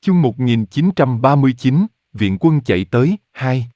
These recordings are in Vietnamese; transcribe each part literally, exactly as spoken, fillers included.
Chương một nghìn chín trăm ba mươi chín, viện quân chạy tới, hai.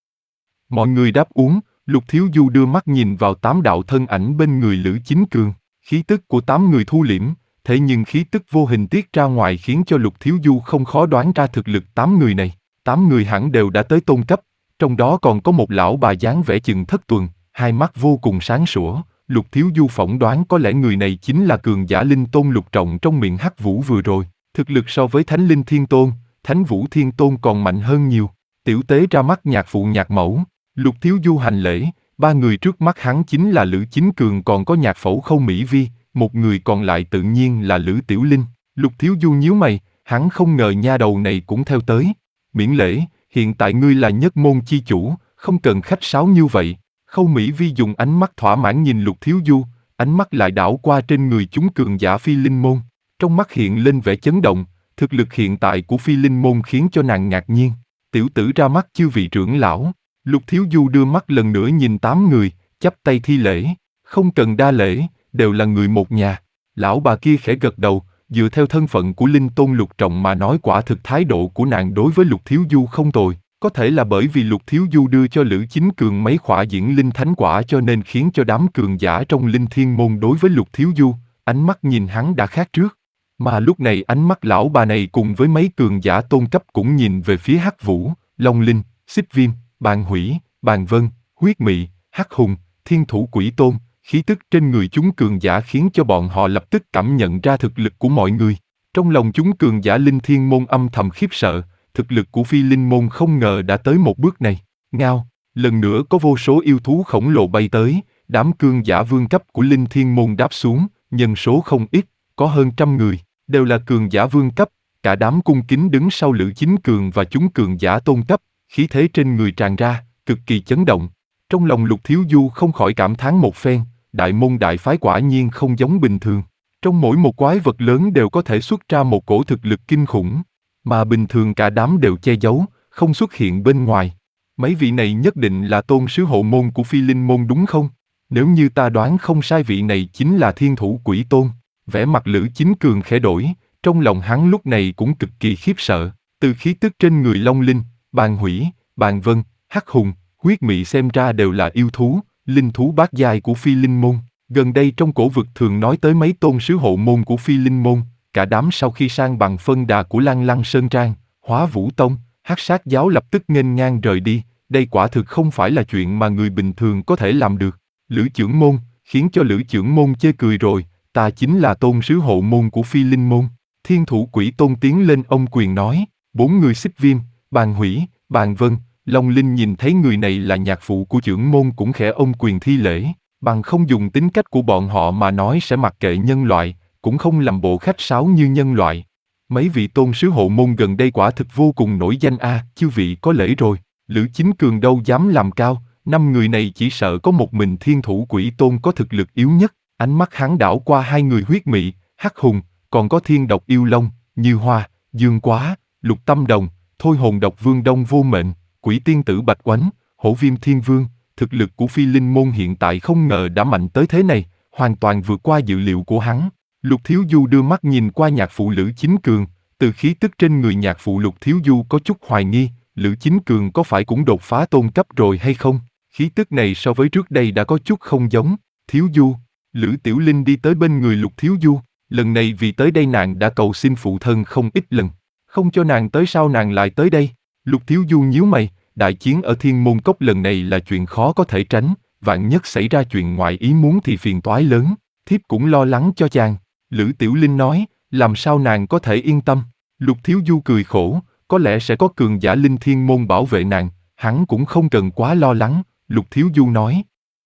Mọi người đáp uống, Lục Thiếu Du đưa mắt nhìn vào tám đạo thân ảnh bên người Lữ Chính Cường. Khí tức của tám người thu liễm, thế nhưng khí tức vô hình tiết ra ngoài khiến cho Lục Thiếu Du không khó đoán ra thực lực tám người này. Tám người hẳn đều đã tới tôn cấp, trong đó còn có một lão bà dáng vẻ chừng thất tuần, hai mắt vô cùng sáng sủa. Lục Thiếu Du phỏng đoán có lẽ người này chính là cường giả linh tôn Lục Trọng trong miệng Hắc Vũ vừa rồi. Thực lực so với Thánh Linh Thiên Tôn, Thánh Vũ Thiên Tôn còn mạnh hơn nhiều. Tiểu tế ra mắt nhạc phụ nhạc mẫu. Lục Thiếu Du hành lễ, ba người trước mắt hắn chính là Lữ Chính Cường, còn có nhạc phẫu Khâu Mỹ Vi, một người còn lại tự nhiên là Lữ Tiểu Linh. Lục Thiếu Du nhíu mày, hắn không ngờ nha đầu này cũng theo tới. Miễn lễ, hiện tại ngươi là nhất môn chi chủ, không cần khách sáo như vậy. Khâu Mỹ Vi dùng ánh mắt thỏa mãn nhìn Lục Thiếu Du, ánh mắt lại đảo qua trên người chúng cường giả Phi Linh Môn. Trong mắt hiện lên vẻ chấn động, thực lực hiện tại của Phi Linh Môn khiến cho nàng ngạc nhiên. Tiểu tử ra mắt chư vị trưởng lão. Lục Thiếu Du đưa mắt lần nữa nhìn tám người, chắp tay thi lễ. Không cần đa lễ, đều là người một nhà. Lão bà kia khẽ gật đầu, dựa theo thân phận của Linh Tôn Lục Trọng mà nói, quả thực thái độ của nàng đối với Lục Thiếu Du không tồi. Có thể là bởi vì Lục Thiếu Du đưa cho Lữ Chính Cường mấy khỏa diễn linh thánh quả cho nên khiến cho đám cường giả trong Linh Thiên Môn đối với Lục Thiếu Du, ánh mắt nhìn hắn đã khác trước. Mà lúc này ánh mắt lão bà này cùng với mấy cường giả tôn cấp cũng nhìn về phía Hắc Vũ, Long Linh, Xích Viêm, Bàn Hủy, Bàn Vân, Huyết Mị, Hắc Hùng, Thiên Thủ Quỷ Tôn. Khí tức trên người chúng cường giả khiến cho bọn họ lập tức cảm nhận ra thực lực của mọi người. Trong lòng chúng cường giả Linh Thiên Môn âm thầm khiếp sợ, thực lực của Phi Linh Môn không ngờ đã tới một bước này. Ngao, lần nữa có vô số yêu thú khổng lồ bay tới, đám cường giả vương cấp của Linh Thiên Môn đáp xuống, nhân số không ít, có hơn trăm người, đều là cường giả vương cấp, cả đám cung kính đứng sau Lữ Chính Cường và chúng cường giả tôn cấp, khí thế trên người tràn ra, cực kỳ chấn động. Trong lòng Lục Thiếu Du không khỏi cảm thán một phen, đại môn đại phái quả nhiên không giống bình thường. Trong mỗi một quái vật lớn đều có thể xuất ra một cổ thực lực kinh khủng, mà bình thường cả đám đều che giấu, không xuất hiện bên ngoài. Mấy vị này nhất định là tôn sứ hộ môn của Phi Linh Môn đúng không? Nếu như ta đoán không sai, vị này chính là Thiên Thủ Quỷ Tôn. Vẻ mặt Lữ Chính Cường khẽ đổi, trong lòng hắn lúc này cũng cực kỳ khiếp sợ. Từ khí tức trên người Long Linh, Bàn Hủy, Bàn Vân, Hắc Hùng, Huyết Mị xem ra đều là yêu thú, linh thú bát giai của Phi Linh Môn. Gần đây trong cổ vực thường nói tới mấy tôn sứ hộ môn của Phi Linh Môn, cả đám sau khi sang bằng phân đà của Lan Lăng Sơn Trang, Hóa Vũ Tông, Hắc Sát Giáo lập tức nghênh ngang rời đi. Đây quả thực không phải là chuyện mà người bình thường có thể làm được. Lữ Chưởng Môn, khiến cho Lữ Chưởng Môn chê cười rồi, ta chính là tôn sứ hộ môn của Phi Linh Môn. Thiên Thủ Quỷ Tôn tiến lên ôm quyền nói. Bốn người Xích Viêm, Bàn Hủy, Bàn Vân, Long Linh nhìn thấy người này là nhạc phụ của trưởng môn cũng khẽ ôm quyền thi lễ. Bằng không dùng tính cách của bọn họ mà nói sẽ mặc kệ nhân loại, cũng không làm bộ khách sáo như nhân loại. Mấy vị tôn sứ hộ môn gần đây quả thực vô cùng nổi danh a, à, chư vị có lễ rồi. Lữ Chính Cường đâu dám làm cao, năm người này chỉ sợ có một mình Thiên Thủ Quỷ Tôn có thực lực yếu nhất. Ánh mắt hắn đảo qua hai người Huyết Mị, Hắc Hùng, còn có Thiên Độc Yêu Long, Như Hoa, Dương Quá, Lục Tâm Đồng, Thôi Hồn Độc Vương Đông Vô Mệnh, Quỷ Tiên Tử Bạch Oánh, Hổ Viêm Thiên Vương. Thực lực của Phi Linh Môn hiện tại không ngờ đã mạnh tới thế này, hoàn toàn vượt qua dự liệu của hắn. Lục Thiếu Du đưa mắt nhìn qua nhạc phụ Lữ Chính Cường, từ khí tức trên người nhạc phụ Lục Thiếu Du có chút hoài nghi, Lữ Chính Cường có phải cũng đột phá tôn cấp rồi hay không? Khí tức này so với trước đây đã có chút không giống. Thiếu Du, Lữ Tiểu Linh đi tới bên người Lục Thiếu Du, lần này vì tới đây nàng đã cầu xin phụ thân không ít lần, không cho nàng tới sao nàng lại tới đây? Lục Thiếu Du nhíu mày, đại chiến ở Thiên Môn Cốc lần này là chuyện khó có thể tránh, vạn nhất xảy ra chuyện ngoài ý muốn thì phiền toái lớn, thiếp cũng lo lắng cho chàng. Lữ Tiểu Linh nói, làm sao nàng có thể yên tâm? Lục Thiếu Du cười khổ, có lẽ sẽ có cường giả Linh Thiên Môn bảo vệ nàng, hắn cũng không cần quá lo lắng. Lục Thiếu Du nói,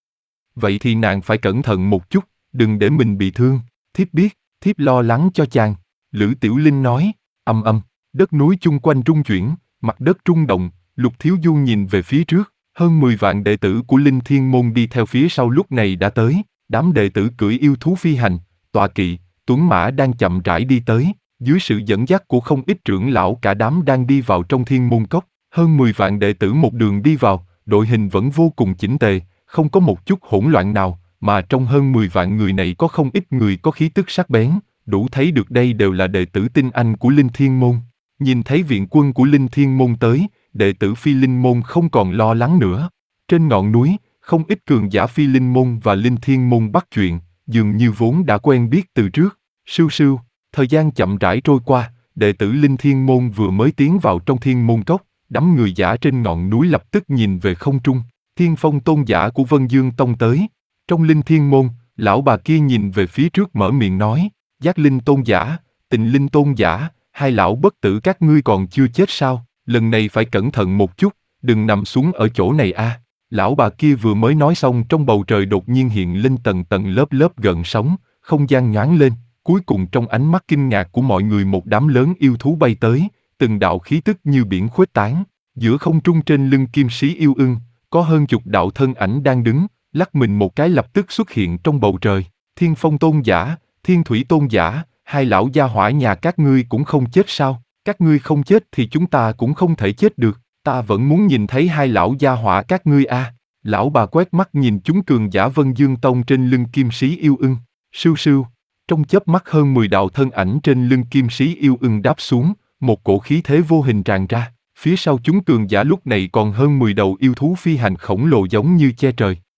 vậy thì nàng phải cẩn thận một chút, đừng để mình bị thương. Thiếp biết, thiếp lo lắng cho chàng. Lữ Tiểu Linh nói, âm âm, đất núi chung quanh rung chuyển, mặt đất rung động. Lục Thiếu Du nhìn về phía trước, hơn mười vạn đệ tử của Linh Thiên Môn đi theo phía sau lúc này đã tới, đám đệ tử cưỡi yêu thú phi hành, tọa kỵ, tuấn mã đang chậm rãi đi tới, dưới sự dẫn dắt của không ít trưởng lão cả đám đang đi vào trong Thiên Môn Cốc, hơn mười vạn đệ tử một đường đi vào, đội hình vẫn vô cùng chỉnh tề, không có một chút hỗn loạn nào, mà trong hơn mười vạn người này có không ít người có khí tức sắc bén, đủ thấy được đây đều là đệ tử tinh anh của Linh Thiên Môn. Nhìn thấy viện quân của Linh Thiên Môn tới, đệ tử Phi Linh Môn không còn lo lắng nữa. Trên ngọn núi, không ít cường giả Phi Linh Môn và Linh Thiên Môn bắt chuyện, dường như vốn đã quen biết từ trước. Sưu sưu, thời gian chậm rãi trôi qua, đệ tử Linh Thiên Môn vừa mới tiến vào trong Thiên Môn Cốc, đám người giả trên ngọn núi lập tức nhìn về không trung. Thiên Phong tôn giả của Vân Dương Tông tới. Trong Linh Thiên Môn, lão bà kia nhìn về phía trước mở miệng nói, Giác Linh tôn giả, Tịnh Linh tôn giả, hai lão bất tử các ngươi còn chưa chết sao? Lần này phải cẩn thận một chút, đừng nằm xuống ở chỗ này a. À. Lão bà kia vừa mới nói xong, trong bầu trời đột nhiên hiện lên tầng tầng lớp lớp gợn sóng, không gian nhoáng lên, cuối cùng trong ánh mắt kinh ngạc của mọi người một đám lớn yêu thú bay tới, từng đạo khí tức như biển khuếch tán. Giữa không trung trên lưng kim sĩ yêu ưng, có hơn chục đạo thân ảnh đang đứng, lắc mình một cái lập tức xuất hiện trong bầu trời. Thiên Phong tôn giả, Thiên Thủy tôn giả, hai lão gia hỏa nhà các ngươi cũng không chết sao? Các ngươi không chết thì chúng ta cũng không thể chết được. Ta vẫn muốn nhìn thấy hai lão gia hỏa các ngươi a. À. Lão bà quét mắt nhìn chúng cường giả Vân Dương Tông trên lưng kim sĩ yêu ưng. Sưu sưu, trong chớp mắt hơn mười đạo thân ảnh trên lưng kim sĩ yêu ưng đáp xuống, một cổ khí thế vô hình tràn ra. Phía sau chúng cường giả lúc này còn hơn mười đầu yêu thú phi hành khổng lồ giống như che trời.